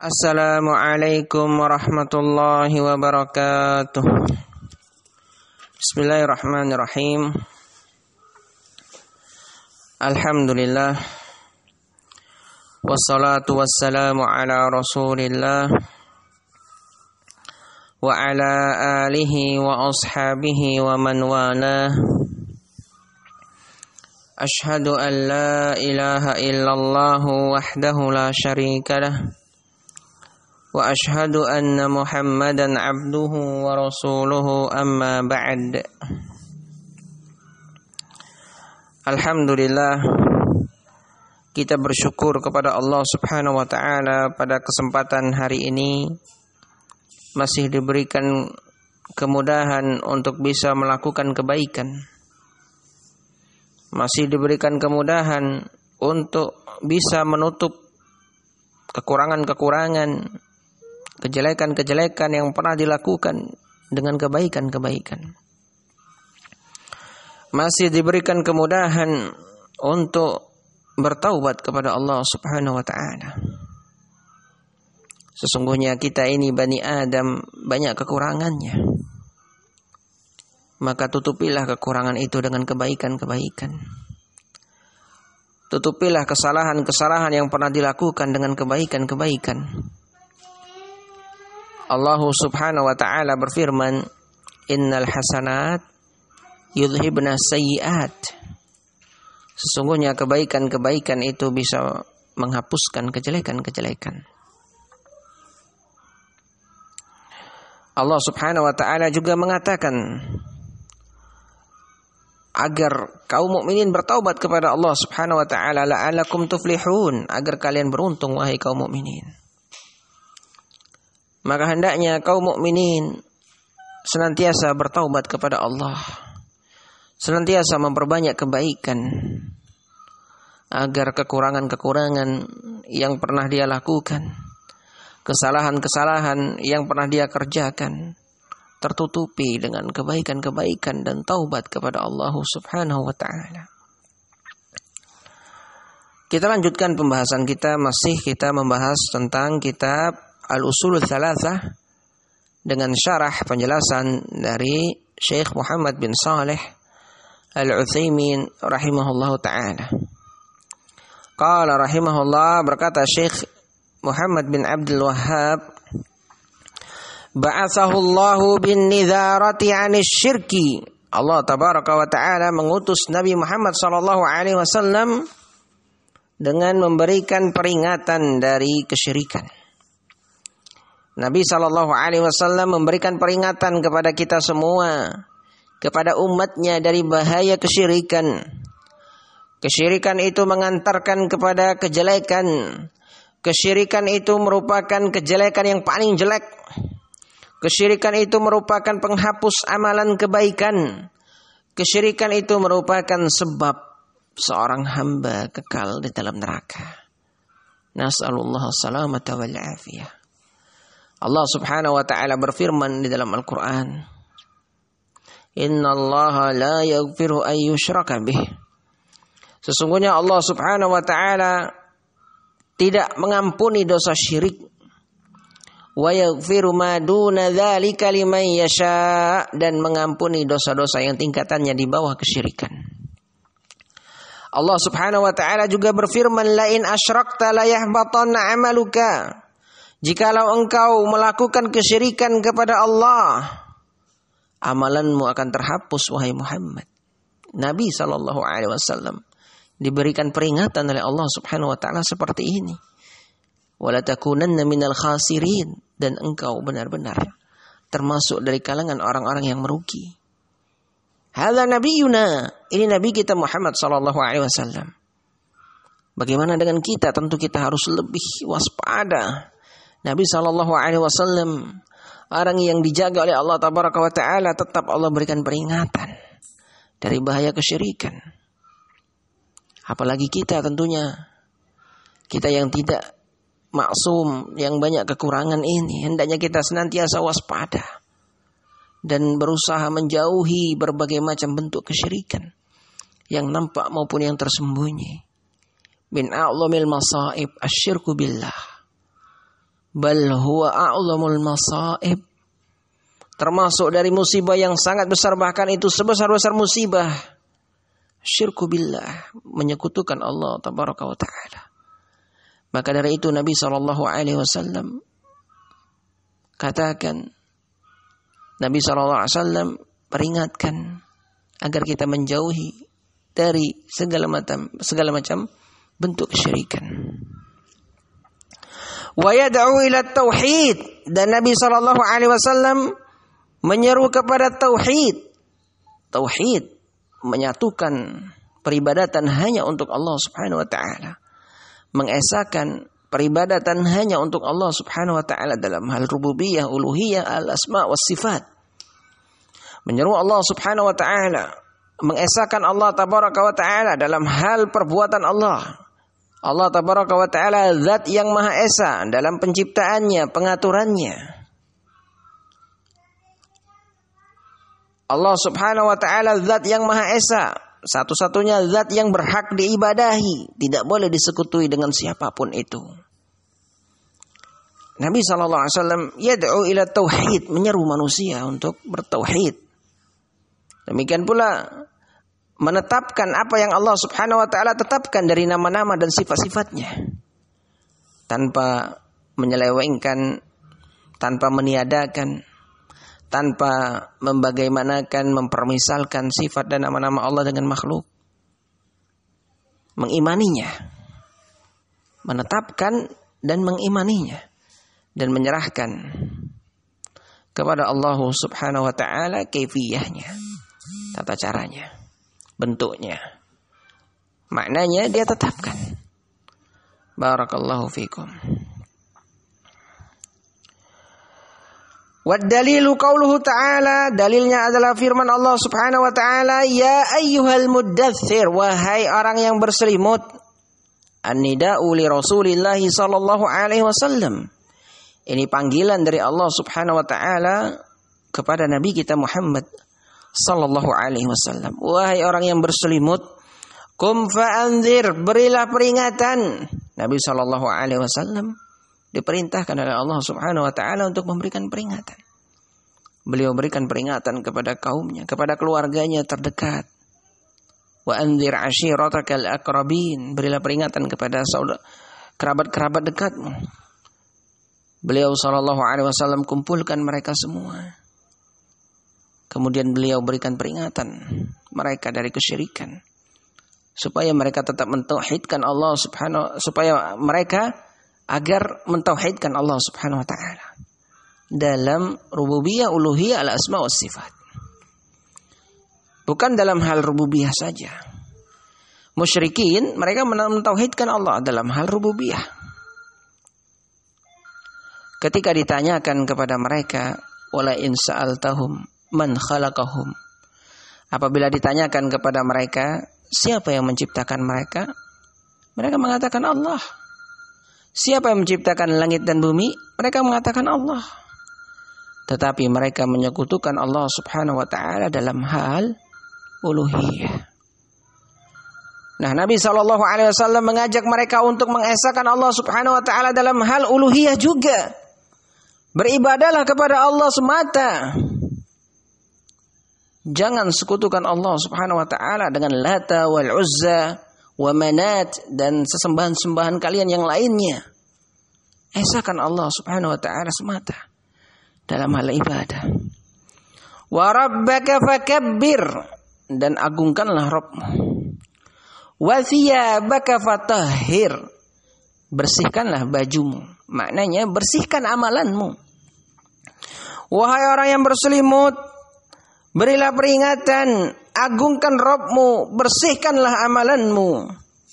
Assalamualaikum warahmatullahi wabarakatuh. Bismillahirrahmanirrahim. Alhamdulillah. Wassalatu wassalamu ala Rasulillah wa ala alihi wa ashabihi wa man walah. Ashhadu an la ilaha illallah wahdahu la syarika lah. Wa ashhadu anna Muhammadan abduhu wa rasuluhu amma ba'd. Alhamdulillah, kita bersyukur kepada Allah Subhanahu wa taala pada kesempatan hari ini masih diberikan kemudahan untuk bisa melakukan kebaikan. Masih diberikan kemudahan untuk bisa menutup kekurangan-kekurangan, kejelekan-kejelekan yang pernah dilakukan dengan kebaikan-kebaikan. Masih diberikan kemudahan untuk bertaubat kepada Allah Subhanahu wa taala. Sesungguhnya kita ini Bani Adam banyak kekurangannya. Maka tutupilah kekurangan itu dengan kebaikan-kebaikan. Tutupilah kesalahan-kesalahan yang pernah dilakukan dengan kebaikan-kebaikan. Allah Subhanahu wa taala berfirman, "Innal hasanat yudhibna sayyi'at." Sesungguhnya kebaikan-kebaikan itu bisa menghapuskan kejelekan-kejelekan. Allah Subhanahu wa taala juga mengatakan agar kaum mukminin bertaubat kepada Allah Subhanahu wa taala, la'allakum tuflihun, agar kalian beruntung wahai kaum mukminin. Maka hendaknya kaum mukminin senantiasa bertaubat kepada Allah, senantiasa memperbanyak kebaikan, agar kekurangan-kekurangan yang pernah dia lakukan, kesalahan-kesalahan yang pernah dia kerjakan, tertutupi dengan kebaikan-kebaikan dan taubat kepada Allah Subhanahu wa taala. Kita lanjutkan pembahasan kita, masih kita membahas tentang kitab Al-Usulul Thalathah dengan syarah penjelasan dari Syekh Muhammad bin Saleh Al-Utsaimin rahimahullahu taala. Qala rahimahullah, berkata Syekh Muhammad bin Abdul Wahhab, ba'atsahu Allahu bin nidharati 'anil syirki. Allah tabaraka wa taala mengutus Nabi Muhammad sallallahu alaihi wasallam dengan memberikan peringatan dari kesyirikan. Nabi sallallahu alaihi wasallam memberikan peringatan kepada kita semua, kepada umatnya, dari bahaya kesyirikan. Kesyirikan itu mengantarkan kepada kejelekan. Kesyirikan itu merupakan kejelekan yang paling jelek. Kesyirikan itu merupakan penghapus amalan kebaikan. Kesyirikan itu merupakan sebab seorang hamba kekal di dalam neraka. Nas'alullah salamata wal afiyah. Allah Subhanahu wa taala berfirman di dalam Al-Qur'an, "Innallaha la yaghfiru an yushraka bih." Sesungguhnya Allah Subhanahu wa taala tidak mengampuni dosa syirik. Wa yaghfiru ma duna dzalika liman yasha, dan mengampuni dosa-dosa yang tingkatannya di bawah kesyirikan. Allah Subhanahu wa taala juga berfirman, "La in asyrakta la yahbatanna 'amaluka." Jikalau engkau melakukan kesyirikan kepada Allah, amalanmu akan terhapus wahai Muhammad. Nabi sallallahu alaihi wasallam diberikan peringatan oleh Allah Subhanahu wa taala seperti ini. Wala takunanna minal khasirin, dan engkau benar-benar termasuk dari kalangan orang-orang yang merugi. Hadza nabiyuna, ini nabi kita Muhammad sallallahu alaihi wasallam. Bagaimana dengan kita? Tentu kita harus lebih waspada. Nabi sallallahu alaihi wasallam orang yang dijaga oleh Allah tabaraka wa taala, tetap Allah berikan peringatan dari bahaya kesyirikan. Apalagi kita, tentunya kita yang tidak maksum, yang banyak kekurangan ini, hendaknya kita senantiasa waspada dan berusaha menjauhi berbagai macam bentuk kesyirikan yang nampak maupun yang tersembunyi. Min a'zamil masaib asyirku billah. Bal huwa a'zamul masaib. Termasuk dari musibah yang sangat besar, bahkan itu sebesar-besar musibah syirku billah, menyekutukan Allah tabaraka wa taala. Maka dari itu Nabi SAW katakan, Nabi SAW peringatkan agar kita menjauhi dari segala macam bentuk kesyirikan. Wa yad'u ila tauhid, dan Nabi SAW menyeru kepada tauhid. Tauhid menyatukan peribadatan hanya untuk Allah Subhanahu wa taala. Mengesahkan peribadatan hanya untuk Allah Subhanahu wa taala dalam hal rububiyah, uluhiyah, al-asma was sifat. Menyeru Allah Subhanahu wa taala, mengesahkan Allah tabaraka wa taala dalam hal perbuatan Allah. Allah tabaraka wa taala zat yang maha esa dalam penciptaannya, pengaturannya. Allah Subhanahu wa taala zat yang maha esa, satu-satunya zat yang berhak diibadahi, tidak boleh disekutuai dengan siapapun itu. Nabi SAW yad'u ila tauhid, menyeru manusia untuk bertauhid. Demikian pula menetapkan apa yang Allah Subhanahu wa taala tetapkan dari nama-nama dan sifat-sifatnya, tanpa menyelewengkan, tanpa meniadakan, tanpa membagaimanakan, mempermisalkan sifat dan nama-nama Allah dengan makhluk. Mengimaninya, menetapkan dan mengimaninya, dan menyerahkan kepada Allah Subhanahu wa taala kaifiyahnya, tata caranya, bentuknya, maknanya dia tetapkan. Barakallahu fikum. Wad dalilu qauluhu ta'ala, dalilnya adalah firman Allah Subhanahu wa taala, ya ayyuhal muddatsir, wahai orang yang berselimut. An-nida'u li Rasulillah sallallahu alaihi wasallam. Ini panggilan dari Allah Subhanahu wa taala kepada Nabi kita Muhammad sallallahu alaihi wasallam. Wahai orang yang berselimut, kum fa'anzir, berilah peringatan. Nabi sallallahu alaihi wasallam diperintahkan oleh Allah Subhanahu wa taala untuk memberikan peringatan. Beliau berikan peringatan kepada kaumnya, kepada keluarganya terdekat. Wa anzir ashiratakal aqrabin, berilah peringatan kepada kerabat-kerabat dekatmu. Beliau sallallahu alaihi wasallam kumpulkan mereka semua. Kemudian beliau berikan peringatan mereka dari kesyirikan, supaya mereka tetap mentauhidkan Allah Subhanahu, supaya mereka agar mentauhidkan Allah Subhanahu wa taala dalam rububiyah, uluhiyah, al-asma was sifat. Bukan dalam hal rububiyah saja. Musyrikin mereka mentauhidkan Allah dalam hal rububiyah. Ketika ditanyakan kepada mereka, wala in sa'altahum man khalaqahum, apabila ditanyakan kepada mereka siapa yang menciptakan mereka, mereka mengatakan Allah. Siapa yang menciptakan langit dan bumi? Mereka mengatakan Allah. Tetapi mereka menyekutukan Allah Subhanahu wa taala dalam hal uluhiyah. Nah, Nabi SAW mengajak mereka untuk mengesahkan Allah Subhanahu wa taala dalam hal uluhiyah juga. Beribadahlah kepada Allah semata. Jangan sekutukan Allah Subhanahu wa taala dengan Lata wal Uzza wa Manat dan sesembahan-sembahan kalian yang lainnya. Esahkan Allah Subhanahu wa taala semata dalam hal ibadah. Wa rabbaka fakabbir, dan agungkanlah Rabbmu. Wa thiyabaka fatahhir, bersihkanlah bajumu. Maknanya bersihkan amalanmu. Wahai orang yang berselimut, berilah peringatan, agungkan Rabbmu, bersihkanlah amalanmu.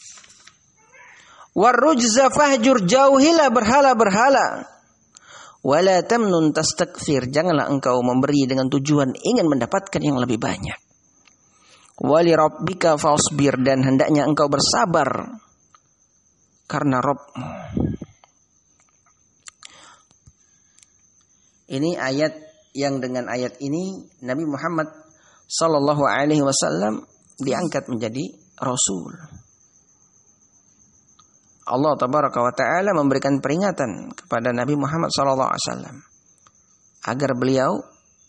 Warrujza fahjur, jauhilah berhala-berhala. Wala tamnun tastakthir, janganlah engkau memberi dengan tujuan ingin mendapatkan yang lebih banyak. Wali rabbika fasbir, dan hendaknya engkau bersabar karena Rabbmu. Ini ayat yang dengan ayat ini Nabi Muhammad sallallahu alaihi wasallam diangkat menjadi rasul. Allah tabaraka wa ta'ala memberikan peringatan kepada Nabi Muhammad SAW agar beliau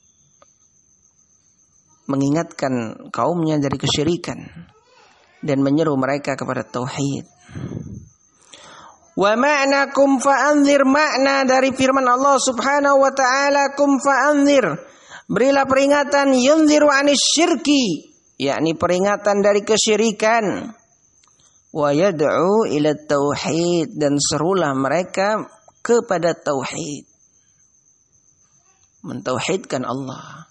mengingatkan kaumnya dari kesyirikan dan menyeru mereka kepada tauhid. Wa ma'na kum fa'anzir, makna dari firman Allah Subhanahu wa ta'ala kum fa'anzir, berilah peringatan, yunziru 'anis syirki, yakni peringatan dari kesyirikan. Wa yad'u ila tauhid, dan serulah mereka kepada tauhid, mentauhidkan Allah.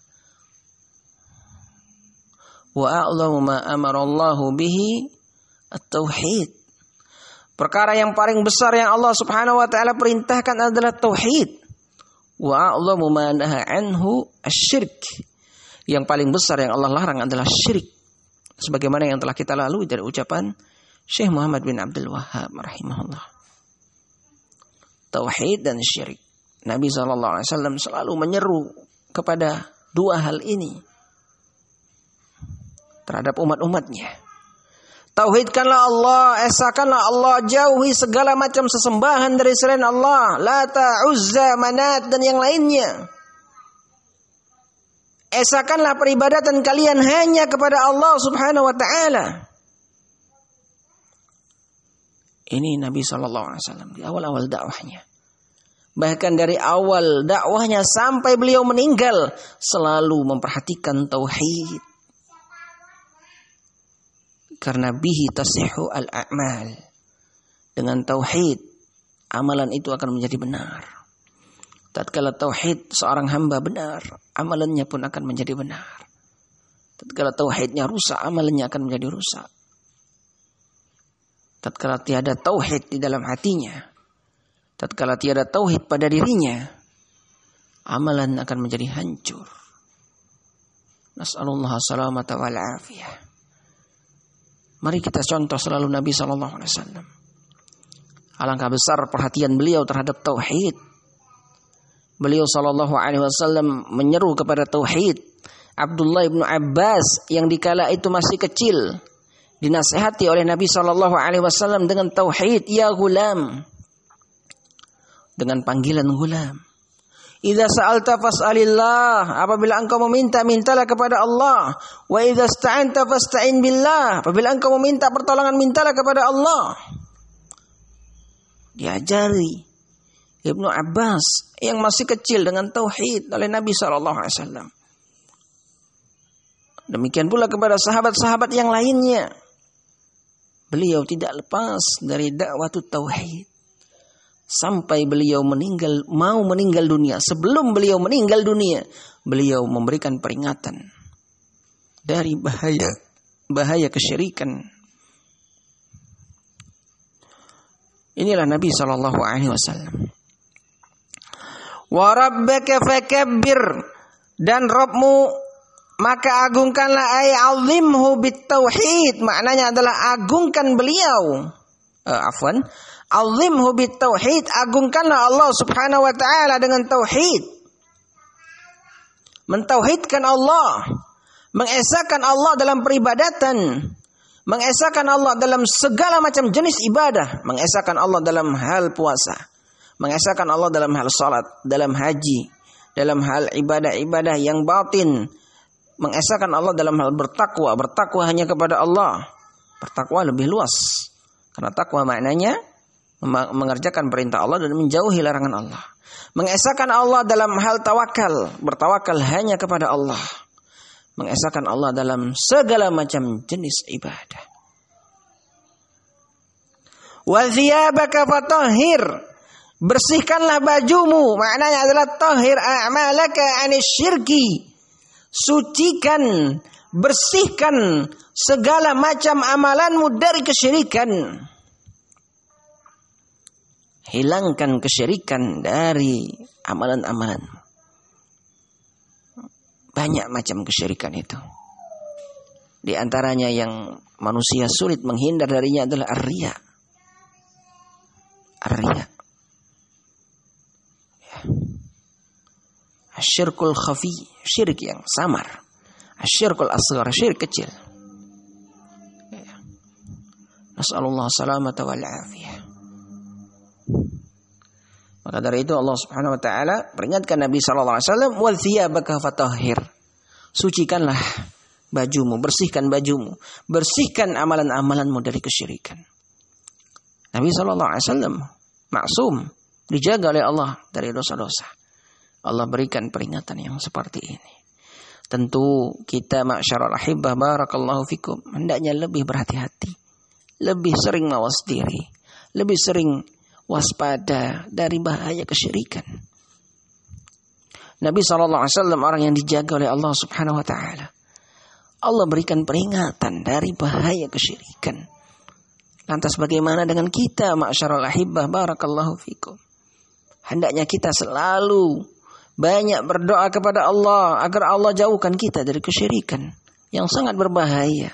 Wa a'lamu ma amara Allahu bihi at-tauhid, perkara yang paling besar yang Allah Subhanahu wa ta'ala perintahkan adalah tauhid. Wa a'lamu ma naha anhu asy-syirk, yang paling besar yang Allah larang adalah syirik, sebagaimana yang telah kita lalui dari ucapan Syekh Muhammad bin Abdul Wahhab rahimahullah. Tauhid dan syirik, Nabi SAW selalu menyeru kepada dua hal ini terhadap umat-umatnya. Tauhidkanlah Allah, esakanlah Allah, jauhi segala macam sesembahan dari selain Allah, Lata, Uzza, Manat dan yang lainnya. Esakanlah peribadatan kalian hanya kepada Allah Subhanahu wa ta'ala. Ini Nabi SAW di awal-awal dakwahnya. Bahkan dari awal dakwahnya sampai beliau meninggal selalu memperhatikan tauhid. Karena bihi tasihhu al-a'mal. Dengan tauhid amalan itu akan menjadi benar. Tatkala tauhid seorang hamba benar, amalannya pun akan menjadi benar. Tatkala tauhidnya rusak, amalannya akan menjadi rusak. Tatkala tiada tauhid di dalam hatinya, tatkala tiada tauhid pada dirinya, amalan akan menjadi hancur. Nas'alullah salamata wal afiyah. Mari kita contoh selalu Nabi SAW. Alangkah besar perhatian beliau terhadap tauhid. Beliau SAW menyeru kepada tauhid. Abdullah bin Abbas yang dikala itu masih kecil dinasihati oleh Nabi SAW dengan tauhid, ya gulam, dengan panggilan gulam. Idza sa'alta fas'alillah, apabila engkau meminta, mintalah kepada Allah. Wa idza ista'anta fasta'in billah, apabila engkau meminta pertolongan, mintalah kepada Allah. Diajari Ibnu Abbas yang masih kecil dengan tauhid oleh Nabi SAW. Demikian pula kepada sahabat-sahabat yang lainnya. Beliau tidak lepas dari dakwah tauhid sampai beliau mau meninggal dunia. Sebelum beliau meninggal dunia, beliau memberikan peringatan dari bahaya kesyirikan. Inilah Nabi SAW. Wa rabbaka fakabbir, dan Rabbmu maka agungkanlah, ay azimhu bitauhid, maknanya adalah agungkan beliau. Azimhu bitauhid, agungkanlah Allah Subhanahu wa ta'ala dengan tauhid. Mentauhidkan Allah, mengesahkan Allah dalam peribadatan, mengesahkan Allah dalam segala macam jenis ibadah, mengesahkan Allah dalam hal puasa, mengesahkan Allah dalam hal salat, dalam haji, dalam hal ibadah-ibadah yang batin, mengesahkan Allah dalam hal bertakwa hanya kepada Allah. Bertakwa lebih luas, karena takwa maknanya mengerjakan perintah Allah dan menjauhi larangan Allah. Mengesahkan Allah dalam hal tawakal, bertawakal hanya kepada Allah. Mengesahkan Allah dalam segala macam jenis ibadah. Wa thiyabaka fatahhir, bersihkanlah bajumu, maknanya adalah tahhir a'malaka 'anis syirki. Sucikan, bersihkan segala macam amalanmu dari kesyirikan. Hilangkan kesyirikan dari amalan-amalan. Banyak macam kesyirikan itu. Di antaranya yang manusia sulit menghindar darinya adalah ar-riya. Ar-riya. Asyirkul khafi, syirik yang samar. Asyirkul asghar, syirik kecil. Nas'alullah salamata wal afiyah. Maka dari itu Allah Subhanahu wa taala peringatkan Nabi sallallahu alaihi wasallam, "Wal thiyabaka fatahhir." Sucikanlah bajumu, bersihkan bajumu, bersihkan amalan-amalanmu dari kesyirikan. Nabi sallallahu alaihi wasallam maksum, dijaga oleh Allah dari dosa-dosa. Allah berikan peringatan yang seperti ini. Tentu kita ma'syarul ahibbah barakallahu fikum hendaknya lebih berhati-hati, lebih sering mawas diri, lebih sering waspada dari bahaya kesyirikan. Nabi SAW orang yang dijaga oleh Allah Subhanahu wa taala. Allah berikan peringatan dari bahaya kesyirikan. Lantas bagaimana dengan kita ma'syarul ahibbah barakallahu fikum? Hendaknya kita selalu banyak berdoa kepada Allah agar Allah jauhkan kita dari kesyirikan yang sangat berbahaya.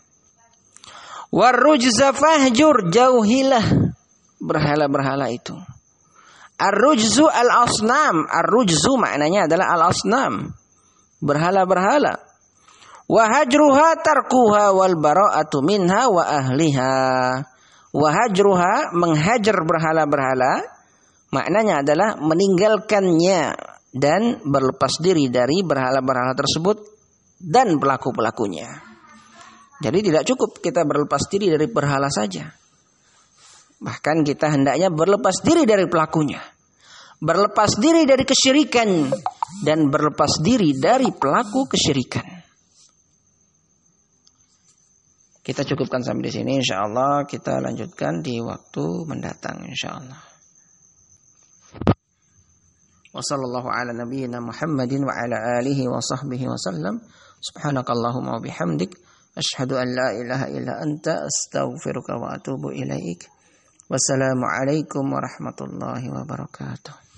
Warrujza fahjur, jauhilah berhala-berhala itu. Ar-rujzu al-asnam. Ar-rujzu maknanya adalah al-asnam, berhala-berhala. Wa hajruha tarkuha wal bara'atu minha wa ahliha. Wa hajruha, menghajar berhala-berhala, maknanya adalah meninggalkannya dan berlepas diri dari berhala-berhala tersebut dan pelaku-pelakunya. Jadi tidak cukup kita berlepas diri dari berhala saja. Bahkan kita hendaknya berlepas diri dari pelakunya. Berlepas diri dari kesyirikan dan berlepas diri dari pelaku kesyirikan. Kita cukupkan sampai di sini, insyaallah kita lanjutkan di waktu mendatang insyaallah. Wa sallallahu ala nabiyyina Muhammadin wa ala alihi wa sahbihi wa sallam. Subhanakallahumma wa bihamdik asyhadu an la ilaha illa anta astaghfiruka wa atubu ilaik. Wassalamu alaikum warahmatullahi wabarakatuh.